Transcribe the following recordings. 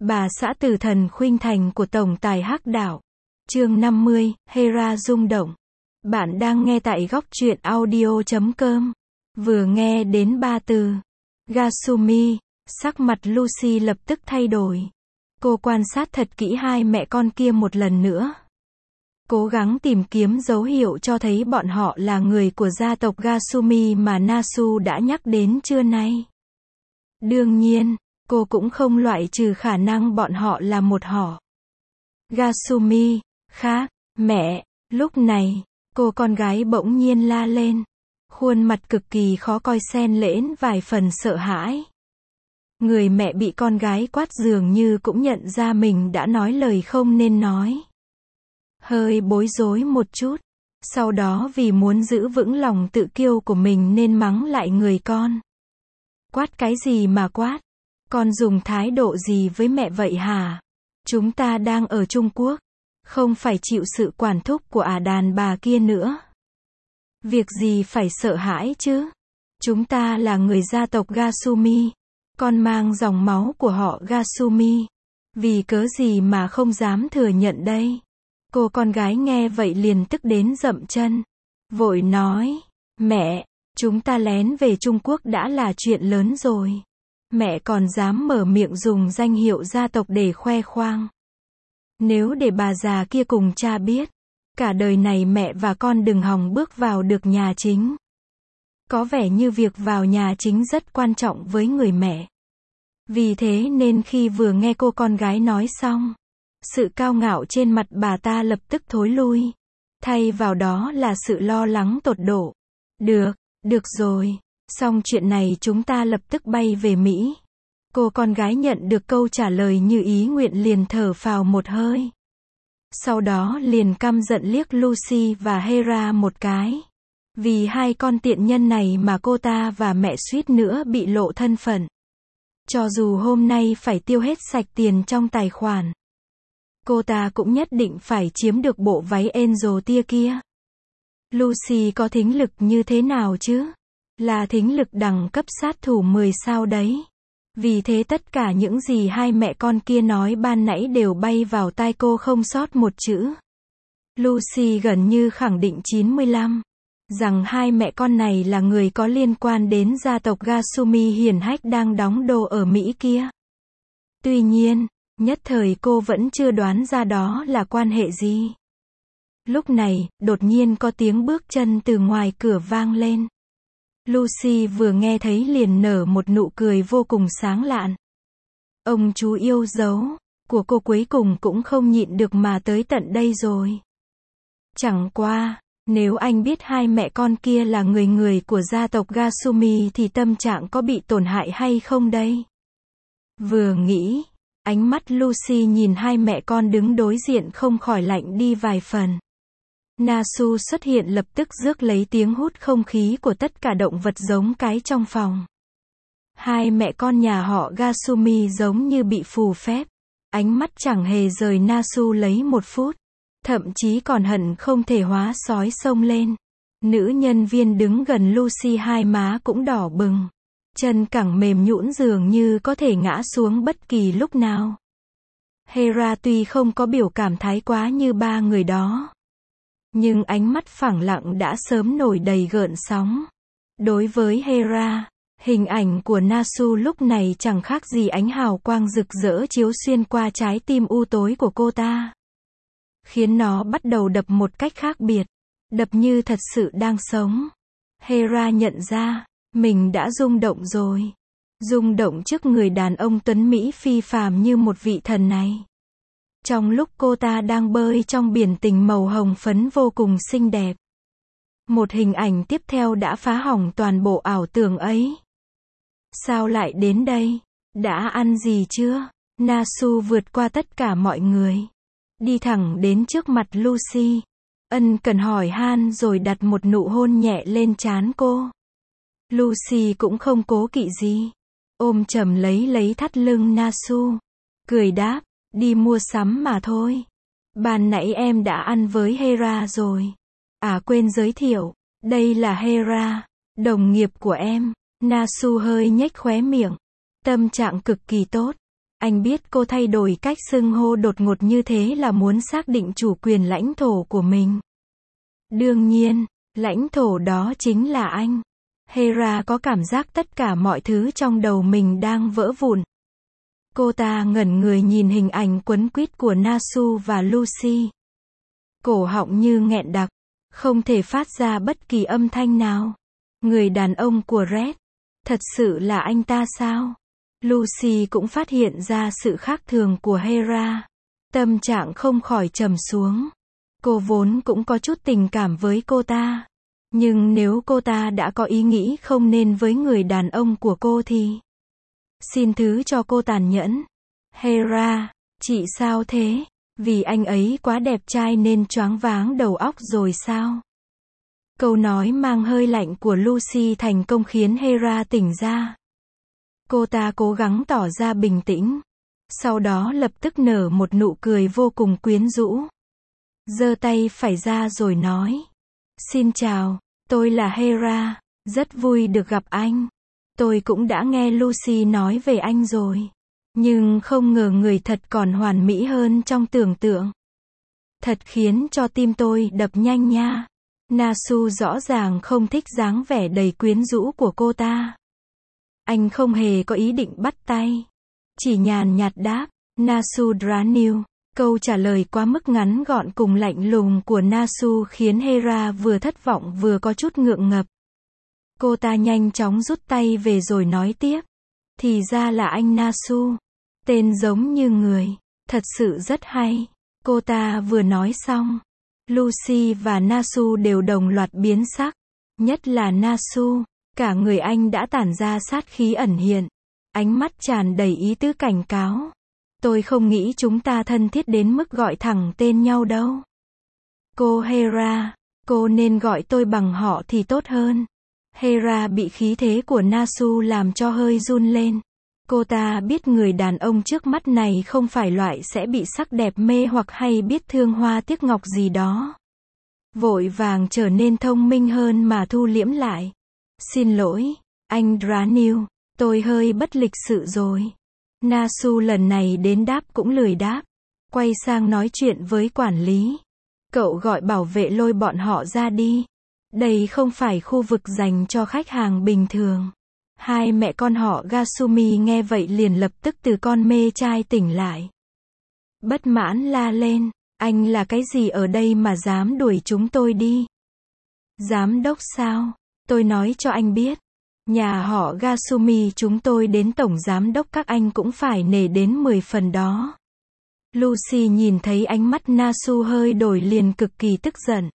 Bà xã tử thần khuynh thành của tổng tài Hắc Đạo. Chương 50, Hera rung động. Bạn đang nghe tại góc truyện audio.com. Vừa nghe đến ba từ Gasumi, sắc mặt Lucy lập tức thay đổi. Cô quan sát thật kỹ hai mẹ con kia một lần nữa. Cố gắng tìm kiếm dấu hiệu cho thấy bọn họ là người của gia tộc Gasumi mà Nasu đã nhắc đến trưa nay. Đương nhiên, cô cũng không loại trừ khả năng bọn họ là một họ. Gasumi, khác, mẹ, lúc này, cô con gái bỗng nhiên la lên. Khuôn mặt cực kỳ khó coi xen lẫn vài phần sợ hãi. Người mẹ bị con gái quát dường như cũng nhận ra mình đã nói lời không nên nói. Hơi bối rối một chút. Sau đó vì muốn giữ vững lòng tự kiêu của mình nên mắng lại người con. Quát cái gì mà quát? Con dùng thái độ gì với mẹ vậy hả? Chúng ta đang ở Trung Quốc. Không phải chịu sự quản thúc của đàn bà kia nữa. Việc gì phải sợ hãi chứ? Chúng ta là người gia tộc Gasumi. Con mang dòng máu của họ Gasumi. Vì cớ gì mà không dám thừa nhận đây? Cô con gái nghe vậy liền tức đến dậm chân. Vội nói, mẹ, chúng ta lén về Trung Quốc đã là chuyện lớn rồi. Mẹ còn dám mở miệng dùng danh hiệu gia tộc để khoe khoang. Nếu để bà già kia cùng cha biết, cả đời này mẹ và con đừng hòng bước vào được nhà chính. Có vẻ như việc vào nhà chính rất quan trọng với người mẹ. Vì thế nên khi vừa nghe cô con gái nói xong, sự cao ngạo trên mặt bà ta lập tức thối lui. Thay vào đó là sự lo lắng tột độ. Được rồi. Xong chuyện này chúng ta lập tức bay về Mỹ. Cô con gái nhận được câu trả lời như ý nguyện liền thở phào một hơi. Sau đó liền căm giận liếc Lucy và Hera một cái. Vì hai con tiện nhân này mà cô ta và mẹ suýt nữa bị lộ thân phận. Cho dù hôm nay phải tiêu hết sạch tiền trong tài khoản, cô ta cũng nhất định phải chiếm được bộ váy Angel tia kia. Lucy có thính lực như thế nào chứ? Là thính lực đẳng cấp sát thủ 10 sao đấy. Vì thế tất cả những gì hai mẹ con kia nói ban nãy đều bay vào tai cô không sót một chữ. Lucy gần như khẳng định 95 rằng hai mẹ con này là người có liên quan đến gia tộc Gasumi hiển hách đang đóng đô ở Mỹ kia. Tuy nhiên, nhất thời cô vẫn chưa đoán ra đó là quan hệ gì. Lúc này, đột nhiên có tiếng bước chân từ ngoài cửa vang lên. Lucy vừa nghe thấy liền nở một nụ cười vô cùng sáng lạn. Ông chú yêu dấu của cô cuối cùng cũng không nhịn được mà tới tận đây rồi. Chẳng qua, nếu anh biết hai mẹ con kia là người của gia tộc Gasumi thì tâm trạng có bị tổn hại hay không đây? Vừa nghĩ, ánh mắt Lucy nhìn hai mẹ con đứng đối diện không khỏi lạnh đi vài phần. Nasu xuất hiện lập tức rước lấy tiếng hút không khí của tất cả động vật giống cái trong phòng. Hai mẹ con nhà họ Gasumi giống như bị phù phép. Ánh mắt chẳng hề rời Nasu lấy một phút. Thậm chí còn hận không thể hóa sói xông lên. Nữ nhân viên đứng gần Lucy hai má cũng đỏ bừng. Chân cẳng mềm nhũn dường như có thể ngã xuống bất kỳ lúc nào. Hera tuy không có biểu cảm thái quá như ba người đó, nhưng ánh mắt phẳng lặng đã sớm nổi đầy gợn sóng. Đối với Hera, hình ảnh của Nasu lúc này chẳng khác gì ánh hào quang rực rỡ chiếu xuyên qua trái tim u tối của cô ta. Khiến nó bắt đầu đập một cách khác biệt. Đập như thật sự đang sống. Hera nhận ra, mình đã rung động rồi. Rung động trước người đàn ông tuấn Mỹ phi phàm như một vị thần này. Trong lúc cô ta đang bơi trong biển tình màu hồng phấn vô cùng xinh đẹp. Một hình ảnh tiếp theo đã phá hỏng toàn bộ ảo tưởng ấy. Sao lại đến đây? Đã ăn gì chưa? Nasu vượt qua tất cả mọi người. Đi thẳng đến trước mặt Lucy. Ân cần hỏi han rồi đặt một nụ hôn nhẹ lên trán cô. Lucy cũng không cố kỵ gì. Ôm chầm lấy thắt lưng Nasu. Cười đáp. Đi mua sắm mà thôi. Ban nãy em đã ăn với Hera rồi. Quên giới thiệu. Đây là Hera, đồng nghiệp của em. Nasu hơi nhếch khóe miệng. Tâm trạng cực kỳ tốt. Anh biết cô thay đổi cách xưng hô đột ngột như thế là muốn xác định chủ quyền lãnh thổ của mình. Đương nhiên, lãnh thổ đó chính là anh. Hera có cảm giác tất cả mọi thứ trong đầu mình đang vỡ vụn. Cô ta ngẩn người nhìn hình ảnh quấn quýt của Nasu và Lucy. Cổ họng như nghẹn đặc, không thể phát ra bất kỳ âm thanh nào. Người đàn ông của Red, thật sự là anh ta sao? Lucy cũng phát hiện ra sự khác thường của Hera. Tâm trạng không khỏi trầm xuống. Cô vốn cũng có chút tình cảm với cô ta. Nhưng nếu cô ta đã có ý nghĩ không nên với người đàn ông của cô thì... Xin thứ cho cô tàn nhẫn. Hera, chị sao thế? Vì anh ấy quá đẹp trai nên choáng váng đầu óc rồi sao? Câu nói mang hơi lạnh của Lucy thành công khiến Hera tỉnh ra. Cô ta cố gắng tỏ ra bình tĩnh. Sau đó lập tức nở một nụ cười vô cùng quyến rũ. Giơ tay phải ra rồi nói. Xin chào, tôi là Hera, rất vui được gặp anh. Tôi cũng đã nghe Lucy nói về anh rồi. Nhưng không ngờ người thật còn hoàn mỹ hơn trong tưởng tượng. Thật khiến cho tim tôi đập nhanh nha. Nasu rõ ràng không thích dáng vẻ đầy quyến rũ của cô ta. Anh không hề có ý định bắt tay. Chỉ nhàn nhạt đáp, Nasu Dranil. Câu trả lời quá mức ngắn gọn cùng lạnh lùng của Nasu khiến Hera vừa thất vọng vừa có chút ngượng ngập. Cô ta nhanh chóng rút tay về rồi nói tiếp. Thì ra là anh Nasu. Tên giống như người. Thật sự rất hay. Cô ta vừa nói xong. Lucy và Nasu đều đồng loạt biến sắc. Nhất là Nasu. Cả người anh đã tản ra sát khí ẩn hiện. Ánh mắt tràn đầy ý tứ cảnh cáo. Tôi không nghĩ chúng ta thân thiết đến mức gọi thẳng tên nhau đâu. Cô Hera, cô nên gọi tôi bằng họ thì tốt hơn. Hera bị khí thế của Nasu làm cho hơi run lên. Cô ta biết người đàn ông trước mắt này không phải loại sẽ bị sắc đẹp mê hoặc hay biết thương hoa tiếc ngọc gì đó. Vội vàng trở nên thông minh hơn mà thu liễm lại. Xin lỗi, anh Dranil, tôi hơi bất lịch sự rồi. Nasu lần này đến đáp cũng lười đáp. Quay sang nói chuyện với quản lý. Cậu gọi bảo vệ lôi bọn họ ra đi. Đây không phải khu vực dành cho khách hàng bình thường. Hai mẹ con họ Gasumi nghe vậy liền lập tức từ con mê trai tỉnh lại. Bất mãn la lên. Anh là cái gì ở đây mà dám đuổi chúng tôi đi? Giám đốc sao? Tôi nói cho anh biết. Nhà họ Gasumi chúng tôi đến tổng giám đốc các anh cũng phải nể đến 10 phần đó. Lucy nhìn thấy ánh mắt Nasu hơi đổi liền cực kỳ tức giận.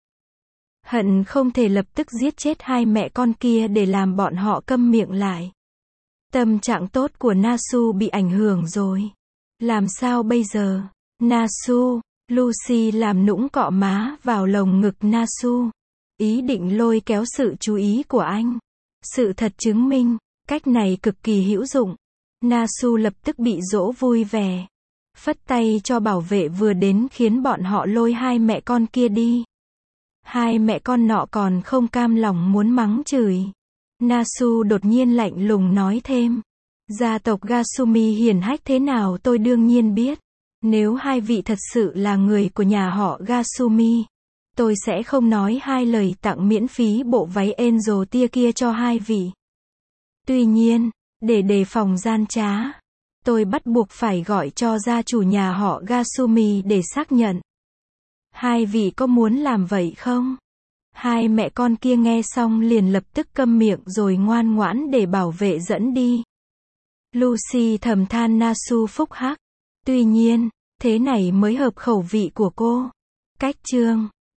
Hận không thể lập tức giết chết hai mẹ con kia để làm bọn họ câm miệng lại. Tâm trạng tốt của Nasu bị ảnh hưởng rồi. Làm sao bây giờ? Nasu, Lucy làm nũng cọ má vào lồng ngực Nasu. Ý định lôi kéo sự chú ý của anh. Sự thật chứng minh, cách này cực kỳ hữu dụng. Nasu lập tức bị dỗ vui vẻ. Phất tay cho bảo vệ vừa đến khiến bọn họ lôi hai mẹ con kia đi. Hai mẹ con nọ còn không cam lòng muốn mắng chửi. Nasu đột nhiên lạnh lùng nói thêm. Gia tộc Gasumi hiển hách thế nào tôi đương nhiên biết. Nếu hai vị thật sự là người của nhà họ Gasumi, tôi sẽ không nói hai lời tặng miễn phí bộ váy Angel tia kia cho hai vị. Tuy nhiên, để đề phòng gian trá, tôi bắt buộc phải gọi cho gia chủ nhà họ Gasumi để xác nhận. Hai vị có muốn làm vậy không? Hai mẹ con kia nghe xong liền lập tức câm miệng rồi ngoan ngoãn để bảo vệ dẫn đi. Lucy thầm than Nasu phúc hắc. Tuy nhiên, thế này mới hợp khẩu vị của cô. Cách chương